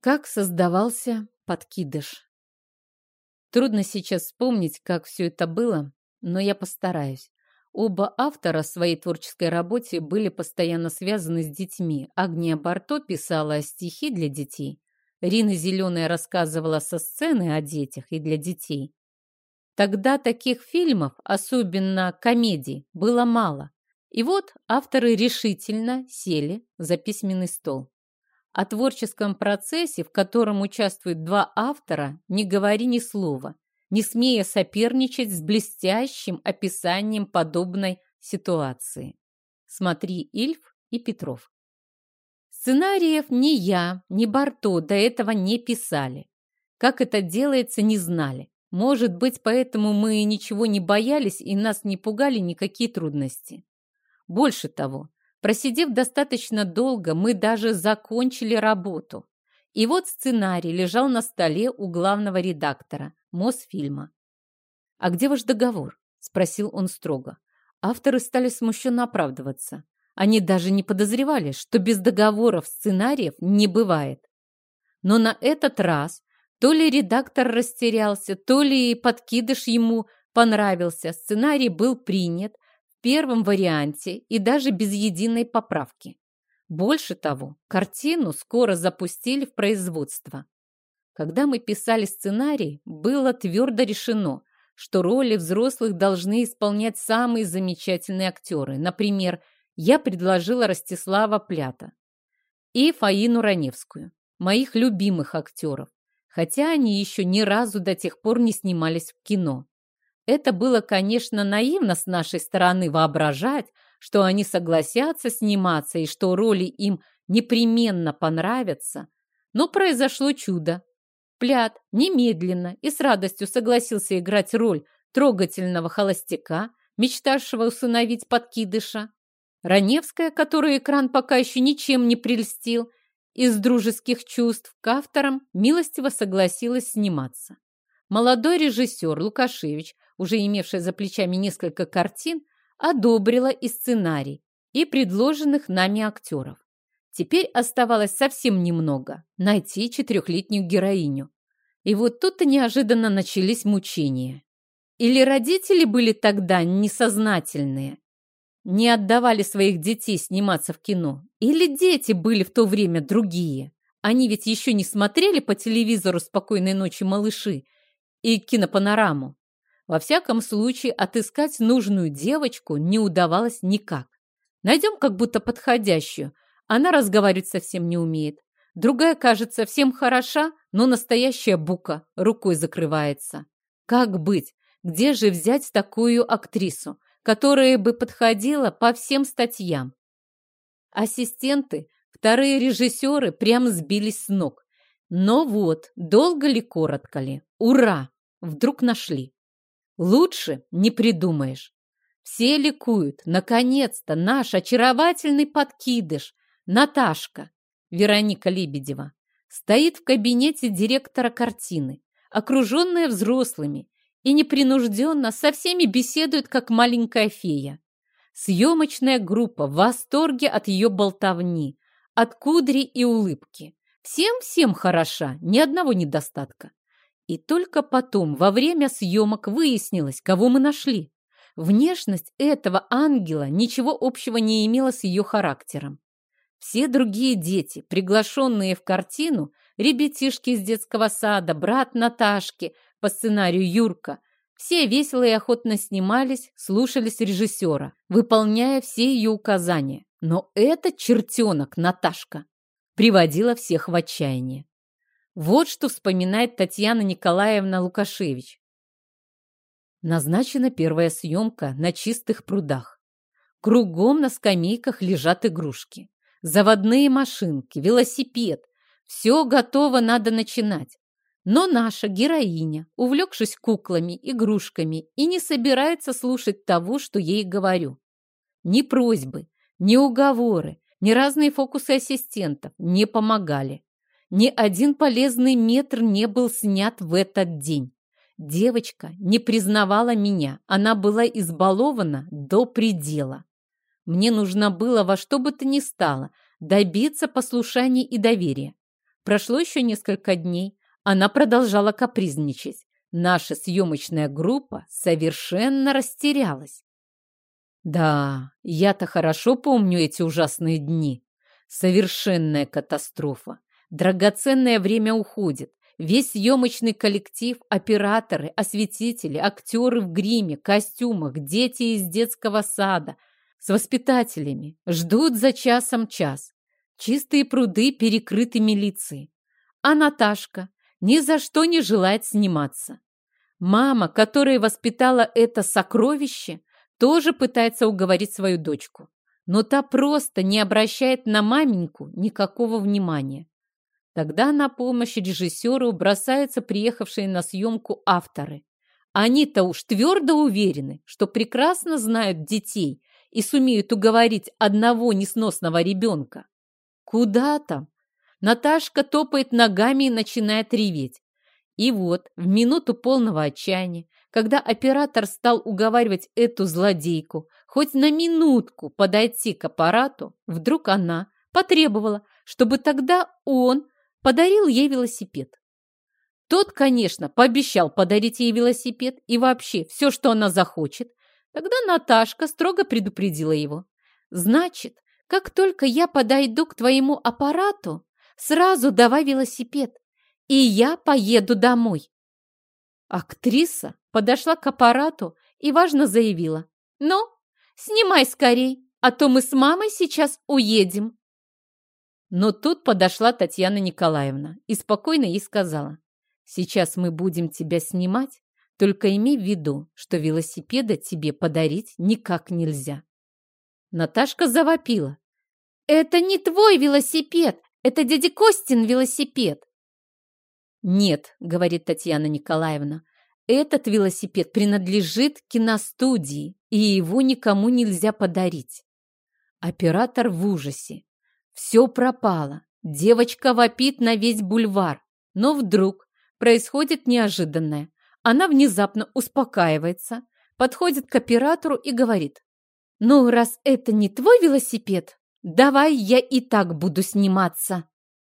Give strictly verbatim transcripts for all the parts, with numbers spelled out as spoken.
Как создавался подкидыш? Трудно сейчас вспомнить, как все это было, но я постараюсь. Оба автора в своей творческой работе были постоянно связаны с детьми. Агния Барто писала стихи для детей. Рина Зеленая рассказывала со сцены о детях и для детей. Тогда таких фильмов, особенно комедий, было мало. И вот авторы решительно сели за письменный стол. О творческом процессе, в котором участвуют два автора, не говори ни слова, не смея соперничать с блестящим описанием подобной ситуации. Смотри Ильф и Петров. Сценариев ни я, ни Барто до этого не писали. Как это делается, не знали. Может быть, поэтому мы ничего не боялись и нас не пугали никакие трудности. Больше того, просидев достаточно долго, мы даже закончили работу. И вот сценарий лежал на столе у главного редактора Мосфильма. «А где ваш договор?» – спросил он строго. Авторы стали смущенно оправдываться. Они даже не подозревали, что без договоров сценариев не бывает. Но на этот раз то ли редактор растерялся, то ли подкидыш ему понравился. Сценарий был принят в первом варианте и даже без единой поправки. Больше того, картину скоро запустили в производство. Когда мы писали сценарий, было твердо решено, что роли взрослых должны исполнять самые замечательные актеры. Например, я предложила Ростислава Плята и Фаину Раневскую, моих любимых актеров, хотя они еще ни разу до тех пор не снимались в кино. Это было, конечно, наивно с нашей стороны воображать, что они согласятся сниматься и что роли им непременно понравятся. Но произошло чудо. Плят немедленно и с радостью согласился играть роль трогательного холостяка, мечтавшего усыновить подкидыша. Раневская, которую экран пока еще ничем не прельстил, из дружеских чувств к авторам милостиво согласилась сниматься. Молодой режиссер Лукашевич, уже имевший за плечами несколько картин, одобрила и сценарий, и предложенных нами актеров. Теперь оставалось совсем немного – найти четырехлетнюю героиню. И вот тут-то неожиданно начались мучения. Или родители были тогда несознательные, не отдавали своих детей сниматься в кино, или дети были в то время другие. Они ведь еще не смотрели по телевизору «Спокойной ночи, малыши» и кинопанораму. Во всяком случае, отыскать нужную девочку не удавалось никак. Найдем как будто подходящую. Она разговаривать совсем не умеет. Другая, кажется, всем хороша, но настоящая бука, рукой закрывается. Как быть? Где же взять такую актрису, которая бы подходила по всем статьям? Ассистенты, вторые режиссеры прямо сбились с ног. Но вот, долго ли, коротко ли, ура! Вдруг нашли. Лучше не придумаешь. Все ликуют. Наконец-то наш очаровательный подкидыш, Наташка, Вероника Лебедева, стоит в кабинете директора картины, окруженная взрослыми, и непринужденно со всеми беседует, как маленькая фея. Съемочная группа в восторге от ее болтовни, от кудри и улыбки. Всем-всем хороша, ни одного недостатка. И только потом, во время съемок, выяснилось, кого мы нашли. Внешность этого ангела ничего общего не имела с ее характером. Все другие дети, приглашенные в картину, ребятишки из детского сада, брат Наташки, по сценарию Юрка, все весело и охотно снимались, слушались режиссера, выполняя все ее указания. Но эта чертенок Наташка приводила всех в отчаяние. Вот что вспоминает Татьяна Николаевна Лукашевич. Назначена первая съемка на чистых прудах. Кругом на скамейках лежат игрушки. Заводные машинки, велосипед. Все готово, надо начинать. Но наша героиня, увлекшись куклами, игрушками, и не собирается слушать того, что ей говорю. Ни просьбы, ни уговоры, ни разные фокусы ассистентов не помогали. Ни один полезный метр не был снят в этот день. Девочка не признавала меня, она была избалована до предела. Мне нужно было во что бы то ни стало добиться послушания и доверия. Прошло еще несколько дней. Она продолжала капризничать. Наша съемочная группа совершенно растерялась. Да, я-то хорошо помню эти ужасные дни. Совершенная катастрофа. Драгоценное время уходит. Весь съемочный коллектив, операторы, осветители, актеры в гриме, костюмах, дети из детского сада с воспитателями ждут за часом час. Чистые пруды перекрыты милицией. А Наташка ни за что не желает сниматься. Мама, которая воспитала это сокровище, тоже пытается уговорить свою дочку. Но та просто не обращает на маменьку никакого внимания. Тогда на помощь режиссеру бросаются приехавшие на съемку авторы. Они-то уж твердо уверены, что прекрасно знают детей и сумеют уговорить одного несносного ребенка. Куда там? Наташка топает ногами и начинает реветь. И вот, в минуту полного отчаяния, когда оператор стал уговаривать эту злодейку хоть на минутку подойти к аппарату, вдруг она потребовала, чтобы тогда он подарил ей велосипед. Тот, конечно, пообещал подарить ей велосипед и вообще все, что она захочет. Тогда Наташка строго предупредила его. «Значит, как только я подойду к твоему аппарату, сразу давай велосипед, и я поеду домой». Актриса подошла к аппарату и важно заявила: «Ну, снимай скорей, а то мы с мамой сейчас уедем». Но тут подошла Татьяна Николаевна и спокойно ей сказала: «Сейчас мы будем тебя снимать, только имей в виду, что велосипеда тебе подарить никак нельзя». Наташка завопила: «Это не твой велосипед, это дяди Костин велосипед». «Нет», — говорит Татьяна Николаевна, «этот велосипед принадлежит киностудии, и его никому нельзя подарить». Оператор в ужасе. Все пропало. Девочка вопит на весь бульвар. Но вдруг происходит неожиданное. Она внезапно успокаивается, подходит к оператору и говорит: «Ну, раз это не твой велосипед, давай я и так буду сниматься».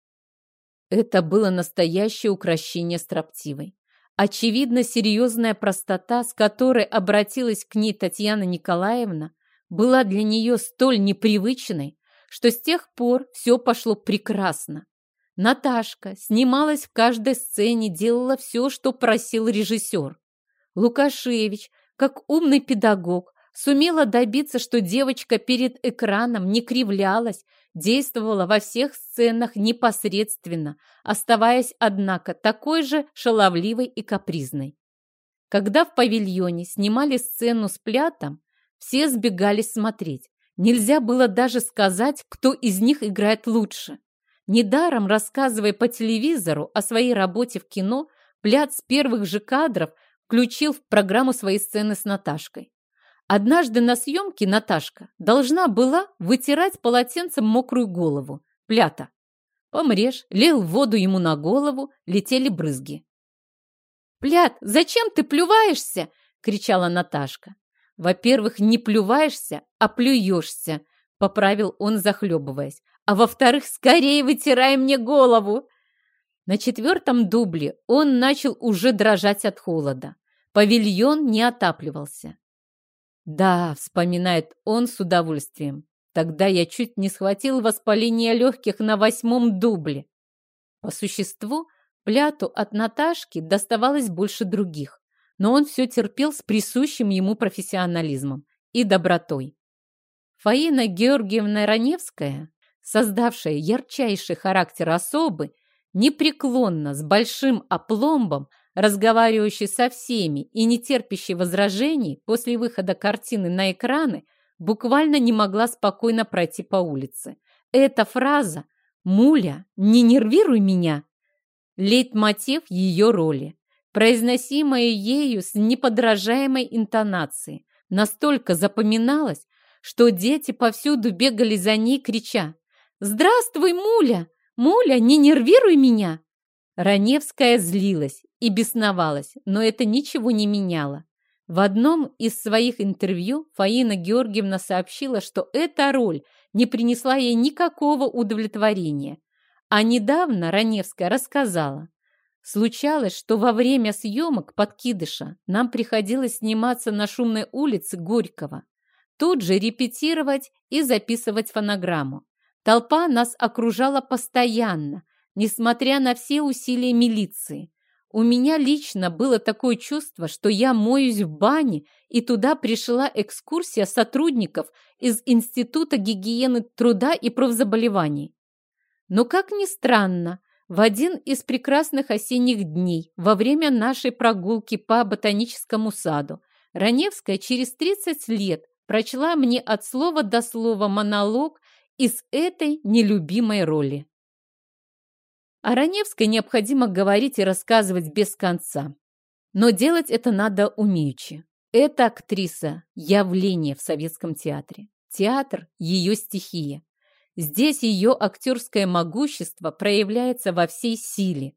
Это было настоящее укрощение строптивой. Очевидно, серьезная простота, с которой обратилась к ней Татьяна Николаевна, была для нее столь непривычной, что с тех пор все пошло прекрасно. Наташка снималась в каждой сцене, делала все, что просил режиссер. Лукашевич, как умный педагог, сумела добиться, что девочка перед экраном не кривлялась, действовала во всех сценах непосредственно, оставаясь, однако, такой же шаловливой и капризной. Когда в павильоне снимали сцену с Плятом, все сбегались смотреть. Нельзя было даже сказать, кто из них играет лучше. Недаром, рассказывая по телевизору о своей работе в кино, Плят с первых же кадров включил в программу свои сцены с Наташкой. Однажды на съемке Наташка должна была вытирать полотенцем мокрую голову Плята. Помреж лил воду ему на голову, летели брызги. «Плят, зачем ты плюваешься?» – кричала Наташка. «Во-первых, не плюваешься, а плюешься», – поправил он, захлебываясь. «А во-вторых, скорее вытирай мне голову». На четвертом дубле он начал уже дрожать от холода. Павильон не отапливался. «Да», – вспоминает он с удовольствием, «тогда я чуть не схватил воспаление легких на восьмом дубле». По существу, Пляту от Наташки доставалось больше других, но он все терпел с присущим ему профессионализмом и добротой. Фаина Георгиевна Раневская, создавшая ярчайший характер особы, непреклонно, с большим опломбом, разговаривающий со всеми и не терпящий возражений после выхода картины на экраны, буквально не могла спокойно пройти по улице. Эта фраза «Муля, не нервируй меня» – лейтмотив ее роли, произносимая ею с неподражаемой интонацией, настолько запоминалась, что дети повсюду бегали за ней, крича: «Здравствуй, Муля! Муля, не нервируй меня!» Раневская злилась и бесновалась, но это ничего не меняло. В одном из своих интервью Фаина Георгиевна сообщила, что эта роль не принесла ей никакого удовлетворения. А недавно Раневская рассказала. Случалось, что во время съемок «Подкидыша» нам приходилось сниматься на шумной улице Горького, тут же репетировать и записывать фонограмму. Толпа нас окружала постоянно, несмотря на все усилия милиции. У меня лично было такое чувство, что я моюсь в бане, и туда пришла экскурсия сотрудников из Института гигиены труда и профзаболеваний. Но, как ни странно, в один из прекрасных осенних дней, во время нашей прогулки по ботаническому саду, Раневская через тридцать лет прочла мне от слова до слова монолог из этой нелюбимой роли. О Раневской необходимо говорить и рассказывать без конца. Но делать это надо умеючи. Эта актриса – явление в советском театре. Театр – ее стихия. Здесь ее актерское могущество проявляется во всей силе.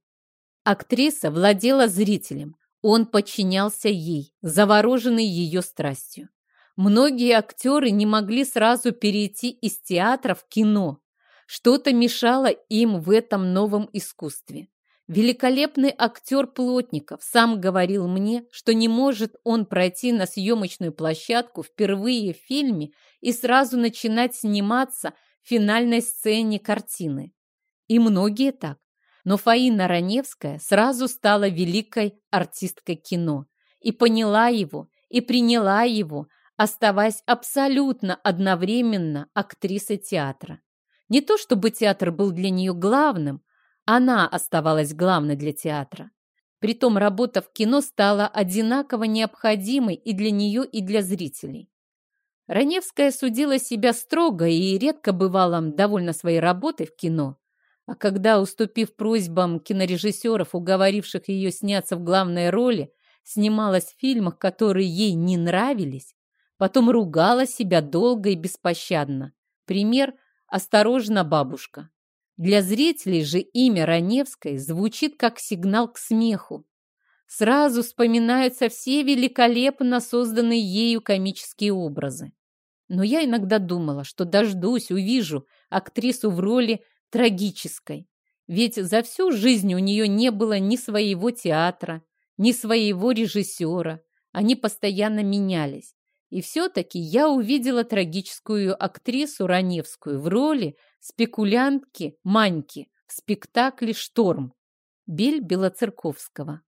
Актриса владела зрителем, он подчинялся ей, завороженный ее страстью. Многие актеры не могли сразу перейти из театра в кино. Что-то мешало им в этом новом искусстве. Великолепный актер Плотников сам говорил мне, что не может он пройти на съемочную площадку впервые в фильме и сразу начинать сниматься в финальной сцене картины. И многие так. Но Фаина Раневская сразу стала великой артисткой кино и поняла его, и приняла его, оставаясь абсолютно одновременно актрисой театра. Не то чтобы театр был для нее главным, она оставалась главной для театра. Притом работа в кино стала одинаково необходимой и для нее, и для зрителей. Раневская судила себя строго и редко бывала довольна своей работой в кино. А когда, уступив просьбам кинорежиссеров, уговоривших ее сняться в главной роли, снималась в фильмах, которые ей не нравились, потом ругала себя долго и беспощадно. Пример «Осторожно, бабушка». Для зрителей же имя Раневской звучит как сигнал к смеху. Сразу вспоминаются все великолепно созданные ею комические образы. Но я иногда думала, что дождусь, увижу актрису в роли трагической. Ведь за всю жизнь у нее не было ни своего театра, ни своего режиссера. Они постоянно менялись. И все-таки я увидела трагическую актрису Раневскую в роли спекулянтки Маньки в спектакле «Шторм» Бель Белоцерковского.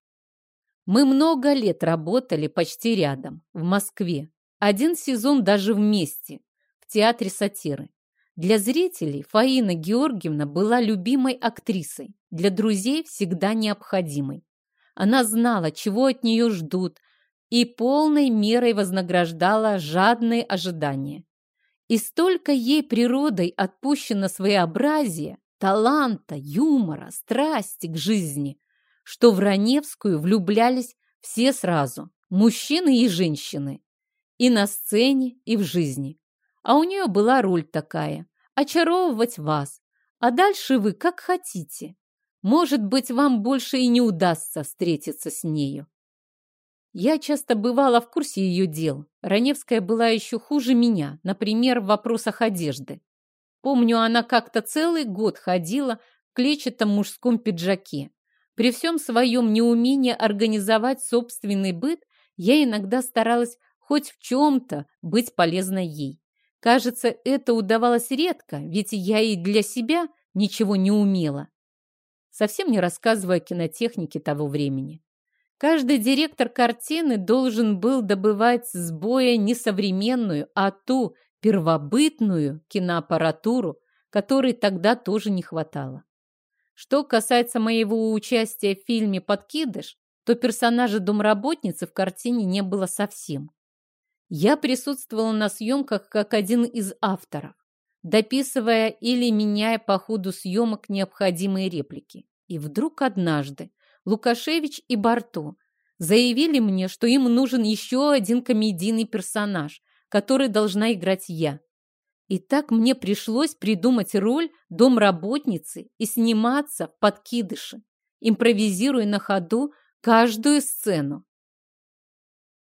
Мы много лет работали почти рядом, в Москве. Один сезон даже вместе, в театре сатиры. Для зрителей Фаина Георгиевна была любимой актрисой, для друзей всегда необходимой. Она знала, чего от нее ждут, и полной мерой вознаграждала жадные ожидания. И столько ей природой отпущено своеобразия, таланта, юмора, страсти к жизни, что в Раневскую влюблялись все сразу, мужчины и женщины, и на сцене, и в жизни. А у нее была роль такая – очаровывать вас, а дальше вы как хотите. Может быть, вам больше и не удастся встретиться с нею. Я часто бывала в курсе ее дел. Раневская была еще хуже меня, например, в вопросах одежды. Помню, она как-то целый год ходила в клетчатом мужском пиджаке. При всем своем неумении организовать собственный быт, я иногда старалась хоть в чем-то быть полезной ей. Кажется, это удавалось редко, ведь я и для себя ничего не умела. Совсем не рассказывая о кинотехнике того времени. Каждый директор картины должен был добывать с боя не современную, а ту первобытную киноаппаратуру, которой тогда тоже не хватало. Что касается моего участия в фильме «Подкидыш», то персонажа домработницы в картине не было совсем. Я присутствовала на съемках как один из авторов, дописывая или меняя по ходу съемок необходимые реплики. И вдруг однажды Лукашевич и Барто заявили мне, что им нужен еще один комедийный персонаж, который должна играть я. И так мне пришлось придумать роль домработницы и сниматься в «Подкидыше», импровизируя на ходу каждую сцену.